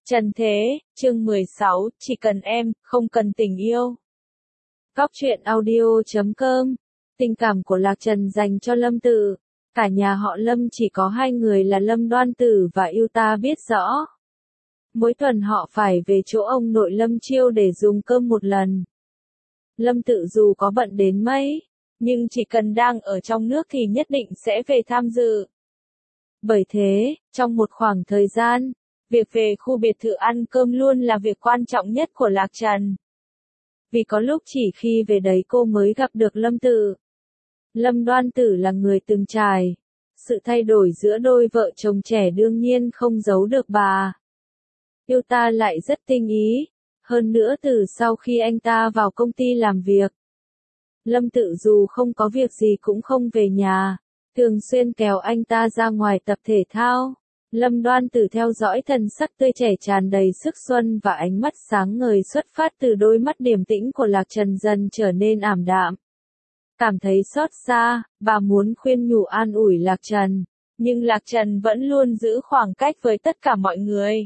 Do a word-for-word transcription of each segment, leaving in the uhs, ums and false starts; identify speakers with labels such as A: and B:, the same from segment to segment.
A: Trần Thế, chương mười sáu, chỉ cần em, không cần tình yêu. Góc truyện audio chấm com. Tình cảm của Lạc Trần dành cho Lâm Tự. Cả nhà họ Lâm chỉ có hai người là Lâm Đoan Tử và Yêu Ta biết rõ. Mỗi tuần họ phải về chỗ ông nội Lâm Chiêu để dùng cơm một lần. Lâm Tự dù có bận đến mấy, nhưng chỉ cần đang ở trong nước thì nhất định sẽ về tham dự. Bởi thế, trong một khoảng thời gian, việc về khu biệt thự ăn cơm luôn là việc quan trọng nhất của Lạc Trần. Vì có lúc chỉ khi về đấy cô mới gặp được Lâm Tự. Lâm Đoan Tử là người từng trải. Sự thay đổi giữa đôi vợ chồng trẻ đương nhiên không giấu được bà. Yêu Ta lại rất tinh ý. Hơn nữa từ sau khi anh ta vào công ty làm việc, Lâm Tự dù không có việc gì cũng không về nhà, thường xuyên kéo anh ta ra ngoài tập thể thao. Lâm Đoan Tử theo dõi thần sắc tươi trẻ tràn đầy sức xuân và ánh mắt sáng ngời xuất phát từ đôi mắt điềm tĩnh của Lạc Trần dần trở nên ảm đạm. Cảm thấy xót xa, bà muốn khuyên nhủ an ủi Lạc Trần, nhưng Lạc Trần vẫn luôn giữ khoảng cách với tất cả mọi người,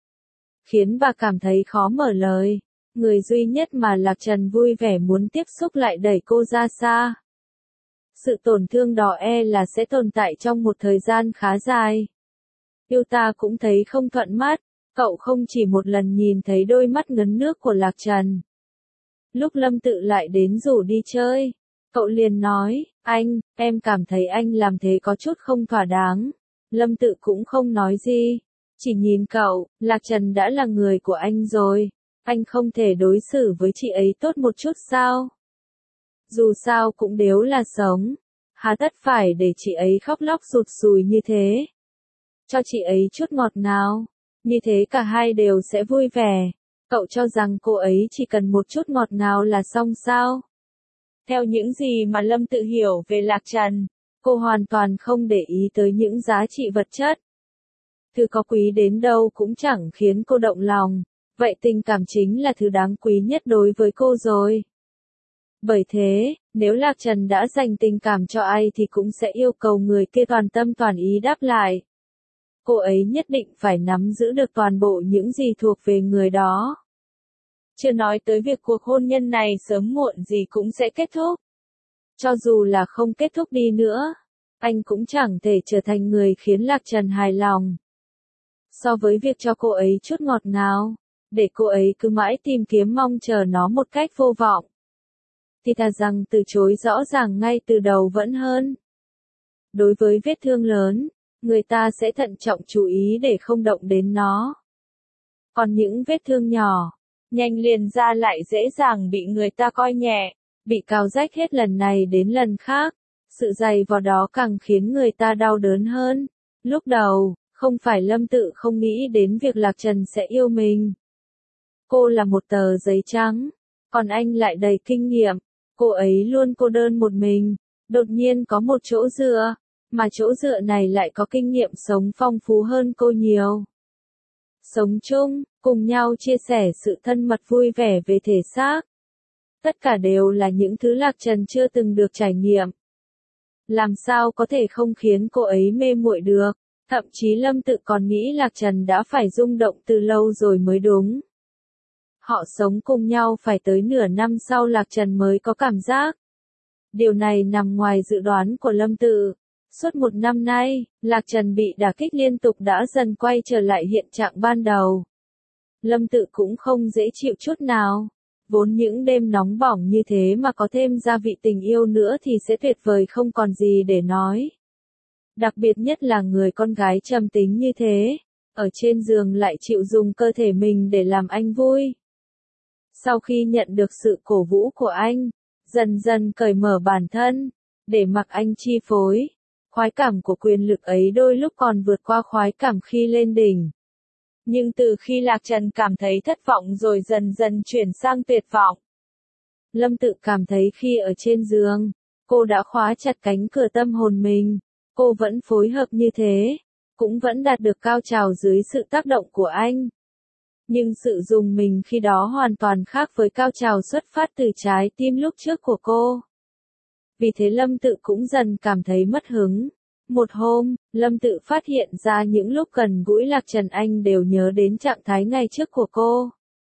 A: khiến bà cảm thấy khó mở lời. Người duy nhất mà Lạc Trần vui vẻ muốn tiếp xúc lại đẩy cô ra xa. Sự tổn thương đó e là sẽ tồn tại trong một thời gian khá dài. Yêu Ta cũng thấy không thuận mắt, cậu không chỉ một lần nhìn thấy đôi mắt ngấn nước của Lạc Trần. Lúc Lâm Tự lại đến rủ đi chơi, cậu liền nói, anh, em cảm thấy anh làm thế có chút không thỏa đáng. Lâm Tự cũng không nói gì, chỉ nhìn cậu. Lạc Trần đã là người của anh rồi, anh không thể đối xử với chị ấy tốt một chút sao? Dù sao cũng đều là sống, hà tất phải để chị ấy khóc lóc rụt rùi như thế. Cho chị ấy chút ngọt nào, như thế cả hai đều sẽ vui vẻ. Cậu cho rằng cô ấy chỉ cần một chút ngọt nào là xong sao? Theo những gì mà Lâm Tự hiểu về Lạc Trần, cô hoàn toàn không để ý tới những giá trị vật chất. Thứ có quý đến đâu cũng chẳng khiến cô động lòng, vậy tình cảm chính là thứ đáng quý nhất đối với cô rồi. Bởi thế, nếu Lạc Trần đã dành tình cảm cho ai thì cũng sẽ yêu cầu người kia toàn tâm toàn ý đáp lại. Cô ấy nhất định phải nắm giữ được toàn bộ những gì thuộc về người đó. Chưa nói tới việc cuộc hôn nhân này sớm muộn gì cũng sẽ kết thúc. Cho dù là không kết thúc đi nữa, anh cũng chẳng thể trở thành người khiến Lạc Trần hài lòng. So với việc cho cô ấy chút ngọt ngào, để cô ấy cứ mãi tìm kiếm mong chờ nó một cách vô vọng, thì thà rằng từ chối rõ ràng ngay từ đầu vẫn hơn. Đối với vết thương lớn, người ta sẽ thận trọng chú ý để không động đến nó. Còn những vết thương nhỏ, nhanh liền ra lại dễ dàng bị người ta coi nhẹ, bị cào rách hết lần này đến lần khác. Sự dày vò đó càng khiến người ta đau đớn hơn. Lúc đầu, không phải Lâm Tự không nghĩ đến việc Lạc Trần sẽ yêu mình. Cô là một tờ giấy trắng, còn anh lại đầy kinh nghiệm. Cô ấy luôn cô đơn một mình, đột nhiên có một chỗ dựa, mà chỗ dựa này lại có kinh nghiệm sống phong phú hơn cô nhiều. Sống chung, cùng nhau chia sẻ sự thân mật vui vẻ về thể xác. Tất cả đều là những thứ Lạc Trần chưa từng được trải nghiệm. Làm sao có thể không khiến cô ấy mê muội được, thậm chí Lâm Tự còn nghĩ Lạc Trần đã phải rung động từ lâu rồi mới đúng. Họ sống cùng nhau phải tới nửa năm sau Lạc Trần mới có cảm giác. Điều này nằm ngoài dự đoán của Lâm Tự. Suốt một năm nay, Lạc Trần bị đả kích liên tục đã dần quay trở lại hiện trạng ban đầu. Lâm Tự cũng không dễ chịu chút nào. Vốn những đêm nóng bỏng như thế mà có thêm gia vị tình yêu nữa thì sẽ tuyệt vời không còn gì để nói. Đặc biệt nhất là người con gái trầm tính như thế, ở trên giường lại chịu dùng cơ thể mình để làm anh vui. Sau khi nhận được sự cổ vũ của anh, dần dần cởi mở bản thân, để mặc anh chi phối. Khoái cảm của quyền lực ấy đôi lúc còn vượt qua khoái cảm khi lên đỉnh. Nhưng từ khi Lạc Trần cảm thấy thất vọng rồi dần dần chuyển sang tuyệt vọng. Lâm Tự cảm thấy khi ở trên giường, cô đã khóa chặt cánh cửa tâm hồn mình. Cô vẫn phối hợp như thế, cũng vẫn đạt được cao trào dưới sự tác động của anh. Nhưng sự dùng mình khi đó hoàn toàn khác với cao trào xuất phát từ trái tim lúc trước của cô. Vì thế Lâm Tự cũng dần cảm thấy mất hứng. Một hôm, Lâm Tự phát hiện ra những lúc gần gũi Lạc Trần anh đều nhớ đến trạng thái ngày trước của cô.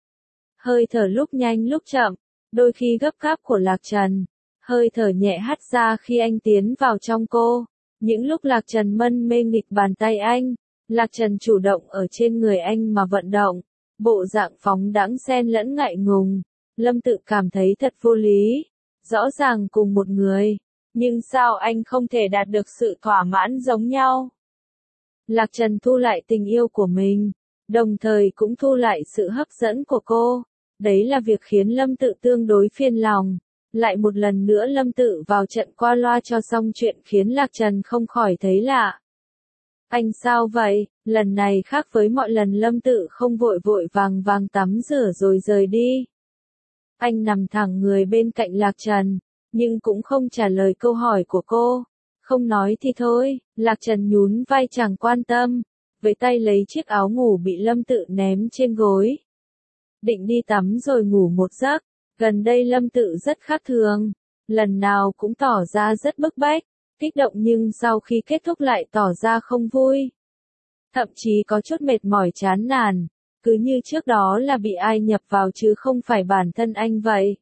A: Hơi thở lúc nhanh lúc chậm, đôi khi gấp gáp của Lạc Trần, hơi thở nhẹ hắt ra khi anh tiến vào trong cô. Những lúc Lạc Trần mân mê nghịch bàn tay anh, Lạc Trần chủ động ở trên người anh mà vận động, bộ dạng phóng đãng xen lẫn ngại ngùng. Lâm Tự cảm thấy thật vô lý, rõ ràng cùng một người, nhưng sao anh không thể đạt được sự thỏa mãn giống nhau? Lạc Trần thu lại tình yêu của mình, đồng thời cũng thu lại sự hấp dẫn của cô. Đấy là việc khiến Lâm Tự tương đối phiền lòng. Lại một lần nữa Lâm Tự vào trận qua loa cho xong chuyện khiến Lạc Trần không khỏi thấy lạ. Anh sao vậy? Lần này khác với mọi lần Lâm Tự không vội vội vàng vàng tắm rửa rồi rời đi. Anh nằm thẳng người bên cạnh Lạc Trần, nhưng cũng không trả lời câu hỏi của cô. Không nói thì thôi, Lạc Trần nhún vai chẳng quan tâm, với tay lấy chiếc áo ngủ bị Lâm Tự ném trên gối. Định đi tắm rồi ngủ một giấc. Gần đây Lâm Tự rất khác thường, lần nào cũng tỏ ra rất bức bách, kích động nhưng sau khi kết thúc lại tỏ ra không vui. Thậm chí có chút mệt mỏi chán nản, cứ như trước đó là bị ai nhập vào chứ không phải bản thân anh vậy.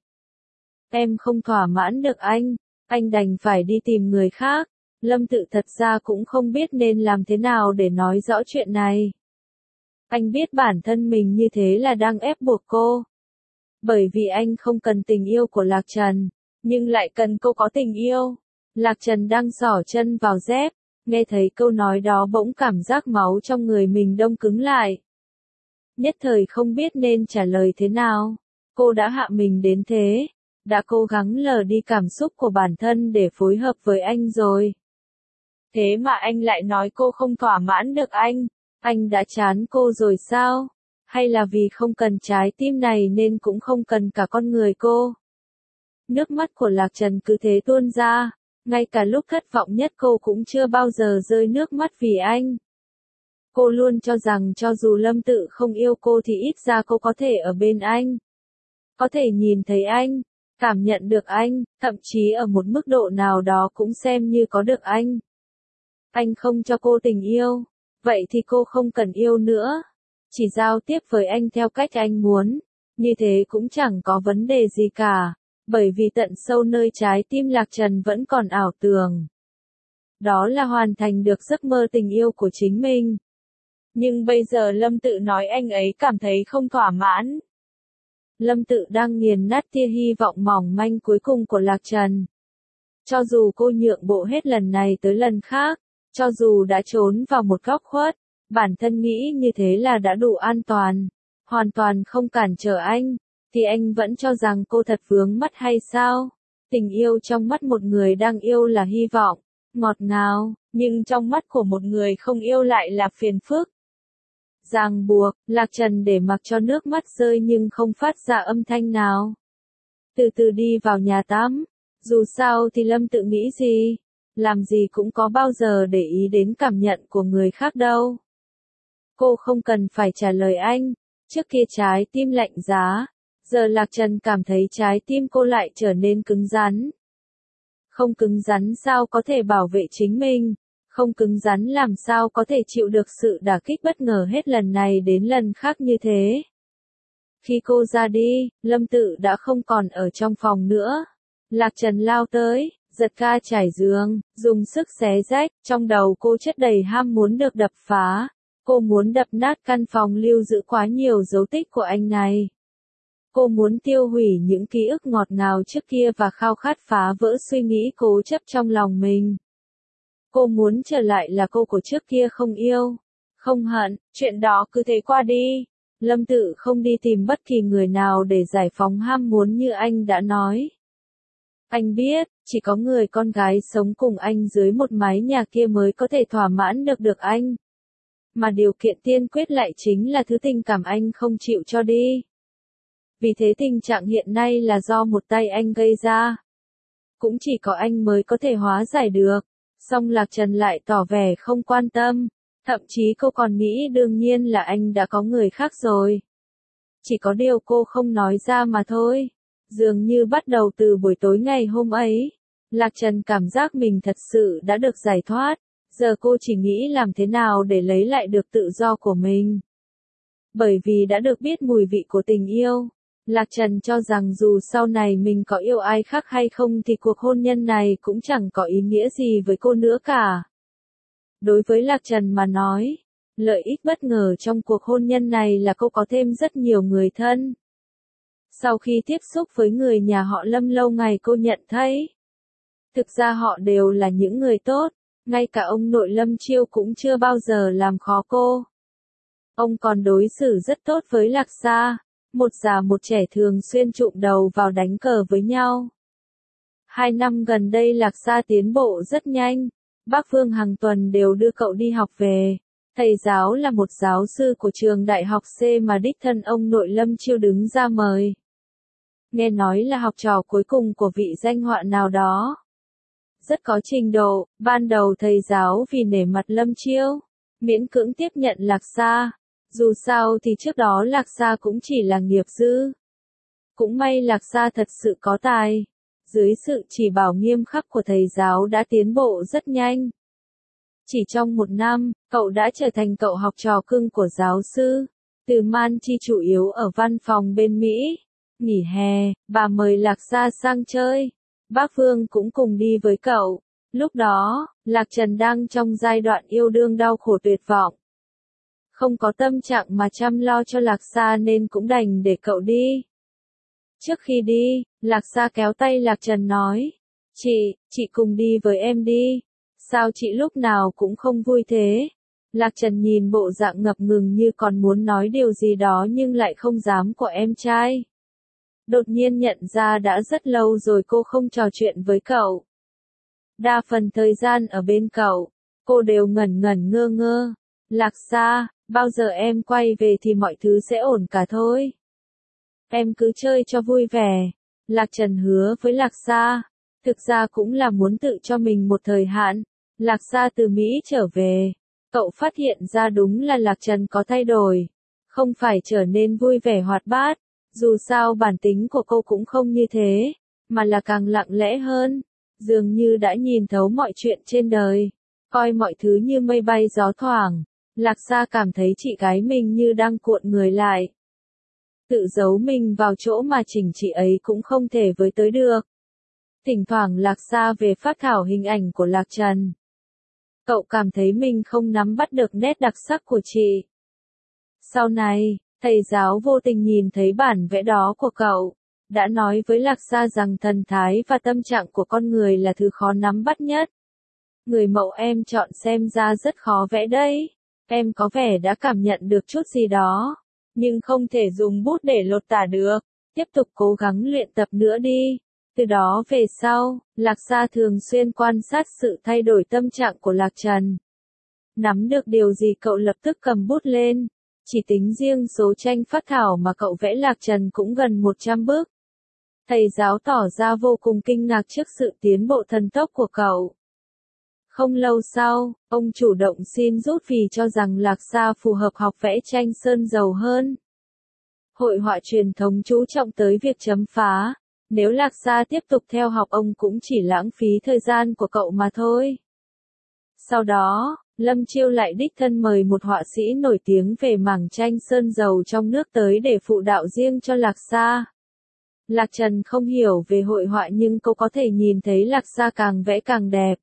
A: Em không thỏa mãn được anh, anh đành phải đi tìm người khác. Lâm Tự thật ra cũng không biết nên làm thế nào để nói rõ chuyện này. Anh biết bản thân mình như thế là đang ép buộc cô. Bởi vì anh không cần tình yêu của Lạc Trần, nhưng lại cần cô có tình yêu. Lạc Trần đang xỏ chân vào dép, nghe thấy câu nói đó bỗng cảm giác máu trong người mình đông cứng lại. Nhất thời không biết nên trả lời thế nào. Cô đã hạ mình đến thế, đã cố gắng lờ đi cảm xúc của bản thân để phối hợp với anh rồi. Thế mà anh lại nói cô không thỏa mãn được anh, anh đã chán cô rồi sao? Hay là vì không cần trái tim này nên cũng không cần cả con người cô? Nước mắt của Lạc Trần cứ thế tuôn ra, ngay cả lúc thất vọng nhất cô cũng chưa bao giờ rơi nước mắt vì anh. Cô luôn cho rằng cho dù Lâm Tự không yêu cô thì ít ra cô có thể ở bên anh. Có thể nhìn thấy anh, cảm nhận được anh, thậm chí ở một mức độ nào đó cũng xem như có được anh. Anh không cho cô tình yêu, vậy thì cô không cần yêu nữa. Chỉ giao tiếp với anh theo cách anh muốn, như thế cũng chẳng có vấn đề gì cả, bởi vì tận sâu nơi trái tim Lạc Trần vẫn còn ảo tưởng. Đó là hoàn thành được giấc mơ tình yêu của chính mình. Nhưng bây giờ Lâm Tự nói anh ấy cảm thấy không thỏa mãn. Lâm Tự đang nghiền nát tia hy vọng mỏng manh cuối cùng của Lạc Trần. Cho dù cô nhượng bộ hết lần này tới lần khác, cho dù đã trốn vào một góc khuất, bản thân nghĩ như thế là đã đủ an toàn, hoàn toàn không cản trở anh, thì anh vẫn cho rằng cô thật vướng mắt hay sao? Tình yêu trong mắt một người đang yêu là hy vọng, ngọt ngào, nhưng trong mắt của một người không yêu lại là phiền phức. Ràng buộc, Lạc Trần để mặc cho nước mắt rơi nhưng không phát ra âm thanh nào. Từ từ đi vào nhà tắm, dù sao thì Lâm Tự nghĩ gì, làm gì cũng có bao giờ để ý đến cảm nhận của người khác đâu. Cô không cần phải trả lời anh, trước kia trái tim lạnh giá, giờ Lạc Trần cảm thấy trái tim cô lại trở nên cứng rắn. Không cứng rắn sao có thể bảo vệ chính mình, không cứng rắn làm sao có thể chịu được sự đả kích bất ngờ hết lần này đến lần khác như thế. Khi cô ra đi, Lâm Tự đã không còn ở trong phòng nữa. Lạc Trần lao tới, giật ga trải giường, dùng sức xé rách, trong đầu cô chất đầy ham muốn được đập phá. Cô muốn đập nát căn phòng lưu giữ quá nhiều dấu tích của anh này. Cô muốn tiêu hủy những ký ức ngọt ngào trước kia và khao khát phá vỡ suy nghĩ cố chấp trong lòng mình. Cô muốn trở lại là cô của trước kia không yêu, không hận, chuyện đó cứ thế qua đi. Lâm Tự không đi tìm bất kỳ người nào để giải phóng ham muốn như anh đã nói. Anh biết, chỉ có người con gái sống cùng anh dưới một mái nhà kia mới có thể thỏa mãn được được anh. Mà điều kiện tiên quyết lại chính là thứ tình cảm anh không chịu cho đi. Vì thế tình trạng hiện nay là do một tay anh gây ra. Cũng chỉ có anh mới có thể hóa giải được. Song Lạc Trần lại tỏ vẻ không quan tâm. Thậm chí cô còn nghĩ đương nhiên là anh đã có người khác rồi. Chỉ có điều cô không nói ra mà thôi. Dường như bắt đầu từ buổi tối ngày hôm ấy, Lạc Trần cảm giác mình thật sự đã được giải thoát. Giờ cô chỉ nghĩ làm thế nào để lấy lại được tự do của mình. Bởi vì đã được biết mùi vị của tình yêu, Lạc Trần cho rằng dù sau này mình có yêu ai khác hay không thì cuộc hôn nhân này cũng chẳng có ý nghĩa gì với cô nữa cả. Đối với Lạc Trần mà nói, lợi ích bất ngờ trong cuộc hôn nhân này là cô có thêm rất nhiều người thân. Sau khi tiếp xúc với người nhà họ Lâm lâu ngày cô nhận thấy, thực ra họ đều là những người tốt, ngay cả ông nội Lâm Chiêu cũng chưa bao giờ làm khó cô. Ông còn đối xử rất tốt với Lạc Sa, một già một trẻ thường xuyên chụm đầu vào đánh cờ với nhau. Hai năm gần đây Lạc Sa tiến bộ rất nhanh, bác Vương hàng tuần đều đưa cậu đi học về. Thầy giáo là một giáo sư của trường đại học C mà đích thân ông nội Lâm Chiêu đứng ra mời. Nghe nói là học trò cuối cùng của vị danh họa nào đó. Rất có trình độ, ban đầu thầy giáo vì nể mặt Lâm Chiêu, miễn cưỡng tiếp nhận Lạc Sa. Dù sao thì trước đó Lạc Sa cũng chỉ là nghiệp dư. Cũng may Lạc Sa thật sự có tài. Dưới sự chỉ bảo nghiêm khắc của thầy giáo đã tiến bộ rất nhanh. Chỉ trong một năm, cậu đã trở thành cậu học trò cưng của giáo sư. Từ Man Chi chủ yếu ở văn phòng bên Mỹ. Nghỉ hè, bà mời Lạc Sa sang chơi. Bác Vương cũng cùng đi với cậu. Lúc đó, Lạc Trần đang trong giai đoạn yêu đương đau khổ tuyệt vọng. Không có tâm trạng mà chăm lo cho Lạc Sa nên cũng đành để cậu đi. Trước khi đi, Lạc Sa kéo tay Lạc Trần nói, Chị, chị cùng đi với em đi. Sao chị lúc nào cũng không vui thế? Lạc Trần nhìn bộ dạng ngập ngừng như còn muốn nói điều gì đó nhưng lại không dám của em trai. Đột nhiên nhận ra đã rất lâu rồi cô không trò chuyện với cậu. Đa phần thời gian ở bên cậu, cô đều ngẩn ngẩn ngơ ngơ. Lạc Sa, bao giờ em quay về thì mọi thứ sẽ ổn cả thôi. Em cứ chơi cho vui vẻ. Lạc Trần hứa với Lạc Sa. Thực ra cũng là muốn tự cho mình một thời hạn. Lạc Sa từ Mỹ trở về. Cậu phát hiện ra đúng là Lạc Trần có thay đổi. Không phải trở nên vui vẻ hoạt bát. Dù sao bản tính của cô cũng không như thế. Mà là càng lặng lẽ hơn. Dường như đã nhìn thấu mọi chuyện trên đời. Coi mọi thứ như mây bay gió thoảng. Lạc Sa cảm thấy chị gái mình như đang cuộn người lại. Tự giấu mình vào chỗ mà chỉnh chị ấy cũng không thể với tới được. Thỉnh thoảng Lạc Sa về phát thảo hình ảnh của Lạc Trần. Cậu cảm thấy mình không nắm bắt được nét đặc sắc của chị. Sau này, thầy giáo vô tình nhìn thấy bản vẽ đó của cậu. Đã nói với Lạc Sa rằng thần thái và tâm trạng của con người là thứ khó nắm bắt nhất. Người mẫu em chọn xem ra rất khó vẽ đấy. Em có vẻ đã cảm nhận được chút gì đó. Nhưng không thể dùng bút để lột tả được. Tiếp tục cố gắng luyện tập nữa đi. Từ đó về sau, Lạc Sa thường xuyên quan sát sự thay đổi tâm trạng của Lạc Trần. Nắm được điều gì cậu lập tức cầm bút lên. Chỉ tính riêng số tranh phác thảo mà cậu vẽ Lạc Trần cũng gần một trăm bức. Thầy giáo tỏ ra vô cùng kinh ngạc trước sự tiến bộ thần tốc của cậu. Không lâu sau, ông chủ động xin rút vì cho rằng Lạc Sa phù hợp học vẽ tranh sơn dầu hơn. Hội họa truyền thống chú trọng tới việc chấm phá. Nếu Lạc Sa tiếp tục theo học ông cũng chỉ lãng phí thời gian của cậu mà thôi. Sau đó, Lâm Chiêu lại đích thân mời một họa sĩ nổi tiếng về mảng tranh sơn dầu trong nước tới để phụ đạo riêng cho Lạc Sa. Lạc Trần không hiểu về hội họa nhưng cô có thể nhìn thấy Lạc Sa càng vẽ càng đẹp.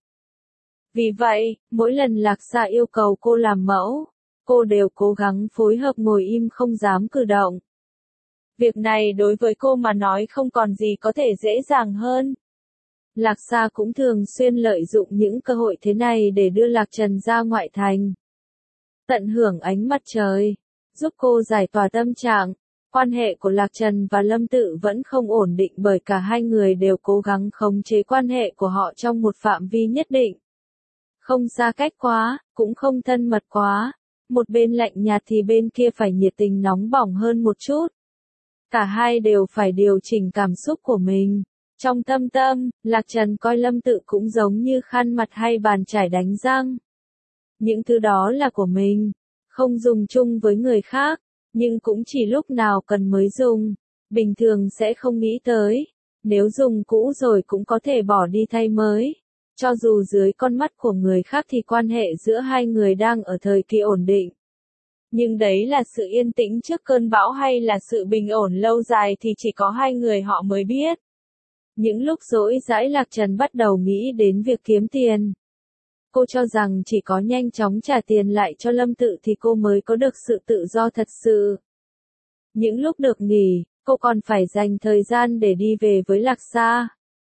A: Vì vậy, mỗi lần Lạc Sa yêu cầu cô làm mẫu, cô đều cố gắng phối hợp ngồi im không dám cử động. Việc này đối với cô mà nói không còn gì có thể dễ dàng hơn. Lạc Sa cũng thường xuyên lợi dụng những cơ hội thế này để đưa Lạc Trần ra ngoại thành. Tận hưởng ánh mặt trời, giúp cô giải tỏa tâm trạng. Quan hệ của Lạc Trần và Lâm Tự vẫn không ổn định bởi cả hai người đều cố gắng khống chế quan hệ của họ trong một phạm vi nhất định. Không xa cách quá, cũng không thân mật quá. Một bên lạnh nhạt thì bên kia phải nhiệt tình nóng bỏng hơn một chút. Cả hai đều phải điều chỉnh cảm xúc của mình. Trong thâm tâm, Lạc Trần coi Lâm Tự cũng giống như khăn mặt hay bàn chải đánh răng. Những thứ đó là của mình, không dùng chung với người khác, nhưng cũng chỉ lúc nào cần mới dùng. Bình thường sẽ không nghĩ tới, nếu dùng cũ rồi cũng có thể bỏ đi thay mới. Cho dù dưới con mắt của người khác thì quan hệ giữa hai người đang ở thời kỳ ổn định. Nhưng đấy là sự yên tĩnh trước cơn bão hay là sự bình ổn lâu dài thì chỉ có hai người họ mới biết. Những lúc rỗi rãi Lạc Trần bắt đầu nghĩ đến việc kiếm tiền. Cô cho rằng chỉ có nhanh chóng trả tiền lại cho Lâm Tự thì cô mới có được sự tự do thật sự. Những lúc được nghỉ, cô còn phải dành thời gian để đi về với Lạc Sa.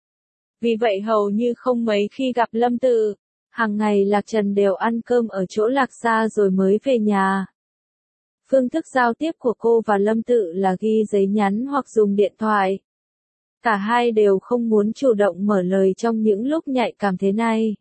A: Vì vậy hầu như không mấy khi gặp Lâm Tự, hàng ngày Lạc Trần đều ăn cơm ở chỗ Lạc Sa rồi mới về nhà. Phương thức giao tiếp của cô và Lâm Tự là ghi giấy nhắn hoặc dùng điện thoại. Cả hai đều không muốn chủ động mở lời trong những lúc nhạy cảm thế này.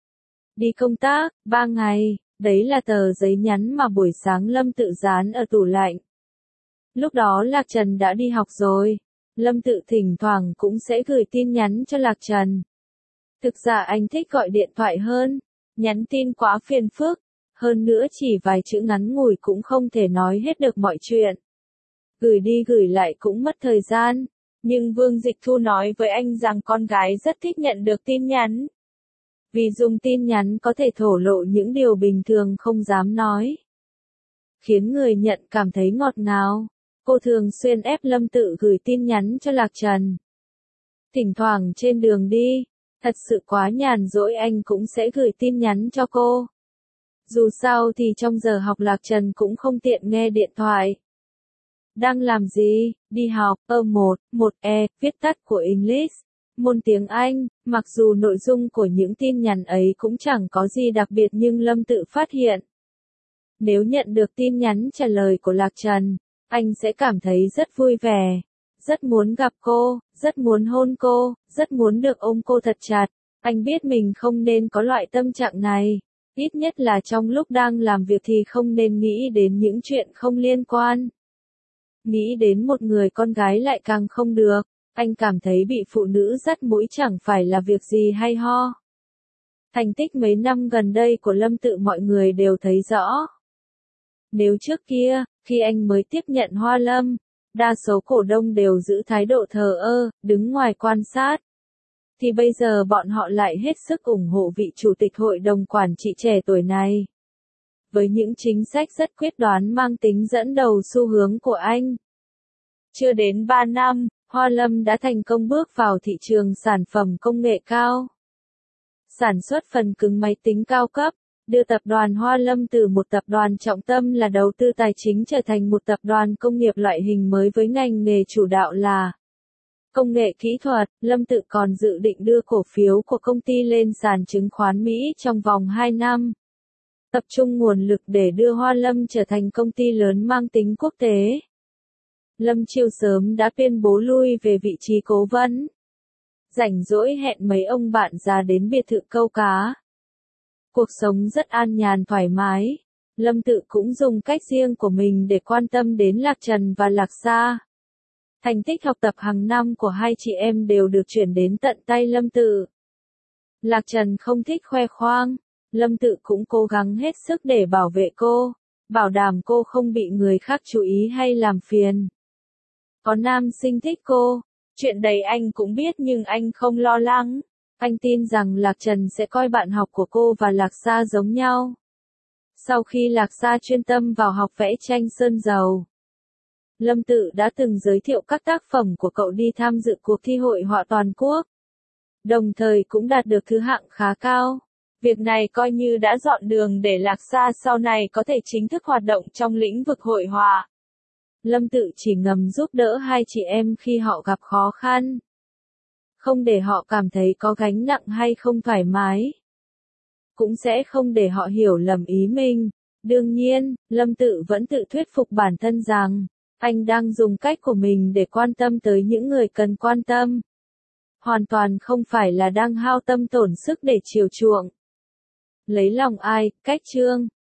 A: Đi công tác, ba ngày, đấy là tờ giấy nhắn mà buổi sáng Lâm Tự dán ở tủ lạnh. Lúc đó Lạc Trần đã đi học rồi, Lâm Tự thỉnh thoảng cũng sẽ gửi tin nhắn cho Lạc Trần. Thực ra anh thích gọi điện thoại hơn, nhắn tin quá phiền phức, hơn nữa chỉ vài chữ ngắn ngủi cũng không thể nói hết được mọi chuyện. Gửi đi gửi lại cũng mất thời gian, nhưng Vương Dịch Thu nói với anh rằng con gái rất thích nhận được tin nhắn. Vì dùng tin nhắn có thể thổ lộ những điều bình thường không dám nói. Khiến người nhận cảm thấy ngọt ngào. Cô thường xuyên ép Lâm Tự gửi tin nhắn cho Lạc Trần. Thỉnh thoảng trên đường đi, thật sự quá nhàn rỗi anh cũng sẽ gửi tin nhắn cho cô. Dù sao thì trong giờ học Lạc Trần cũng không tiện nghe điện thoại. Đang làm gì? Đi học, ơ một, một E, viết tắt của English. Môn tiếng Anh, mặc dù nội dung của những tin nhắn ấy cũng chẳng có gì đặc biệt nhưng Lâm Tự phát hiện. Nếu nhận được tin nhắn trả lời của Lạc Trần, anh sẽ cảm thấy rất vui vẻ, rất muốn gặp cô, rất muốn hôn cô, rất muốn được ôm cô thật chặt. Anh biết mình không nên có loại tâm trạng này, ít nhất là trong lúc đang làm việc thì không nên nghĩ đến những chuyện không liên quan. Nghĩ đến một người con gái lại càng không được, anh cảm thấy bị phụ nữ dắt mũi chẳng phải là việc gì hay ho. Thành tích mấy năm gần đây của Lâm Tự mọi người đều thấy rõ. Nếu trước kia, khi anh mới tiếp nhận Hoa Lâm, đa số cổ đông đều giữ thái độ thờ ơ, đứng ngoài quan sát, thì bây giờ bọn họ lại hết sức ủng hộ vị chủ tịch hội đồng quản trị trẻ tuổi này. Với những chính sách rất quyết đoán mang tính dẫn đầu xu hướng của anh. Chưa đến ba năm, Hoa Lâm đã thành công bước vào thị trường sản phẩm công nghệ cao. Sản xuất phần cứng máy tính cao cấp, đưa tập đoàn Hoa Lâm từ một tập đoàn trọng tâm là đầu tư tài chính trở thành một tập đoàn công nghiệp loại hình mới với ngành nghề chủ đạo là công nghệ kỹ thuật. Lâm Tự còn dự định đưa cổ phiếu của công ty lên sàn chứng khoán Mỹ trong vòng hai năm. Tập trung nguồn lực để đưa Hoa Lâm trở thành công ty lớn mang tính quốc tế. Lâm Chiêu sớm đã tuyên bố lui về vị trí cố vấn. Rảnh rỗi hẹn mấy ông bạn ra đến biệt thự câu cá. Cuộc sống rất an nhàn thoải mái. Lâm Tự cũng dùng cách riêng của mình để quan tâm đến Lạc Trần và Lạc Sa. Thành tích học tập hàng năm của hai chị em đều được chuyển đến tận tay Lâm Tự. Lạc Trần không thích khoe khoang. Lâm Tự cũng cố gắng hết sức để bảo vệ cô, bảo đảm cô không bị người khác chú ý hay làm phiền. Có nam sinh thích cô, chuyện đấy anh cũng biết nhưng anh không lo lắng. Anh tin rằng Lạc Trần sẽ coi bạn học của cô và Lạc Sa giống nhau. Sau khi Lạc Sa chuyên tâm vào học vẽ tranh sơn dầu, Lâm Tự đã từng giới thiệu các tác phẩm của cậu đi tham dự cuộc thi hội họa toàn quốc. Đồng thời cũng đạt được thứ hạng khá cao. Việc này coi như đã dọn đường để Lạc Sa sau này có thể chính thức hoạt động trong lĩnh vực hội họa. Lâm Tự chỉ ngầm giúp đỡ hai chị em khi họ gặp khó khăn. Không để họ cảm thấy có gánh nặng hay không thoải mái. Cũng sẽ không để họ hiểu lầm ý mình. Đương nhiên, Lâm Tự vẫn tự thuyết phục bản thân rằng, anh đang dùng cách của mình để quan tâm tới những người cần quan tâm. Hoàn toàn không phải là đang hao tâm tổn sức để chiều chuộng. Lấy lòng ai, cách chương.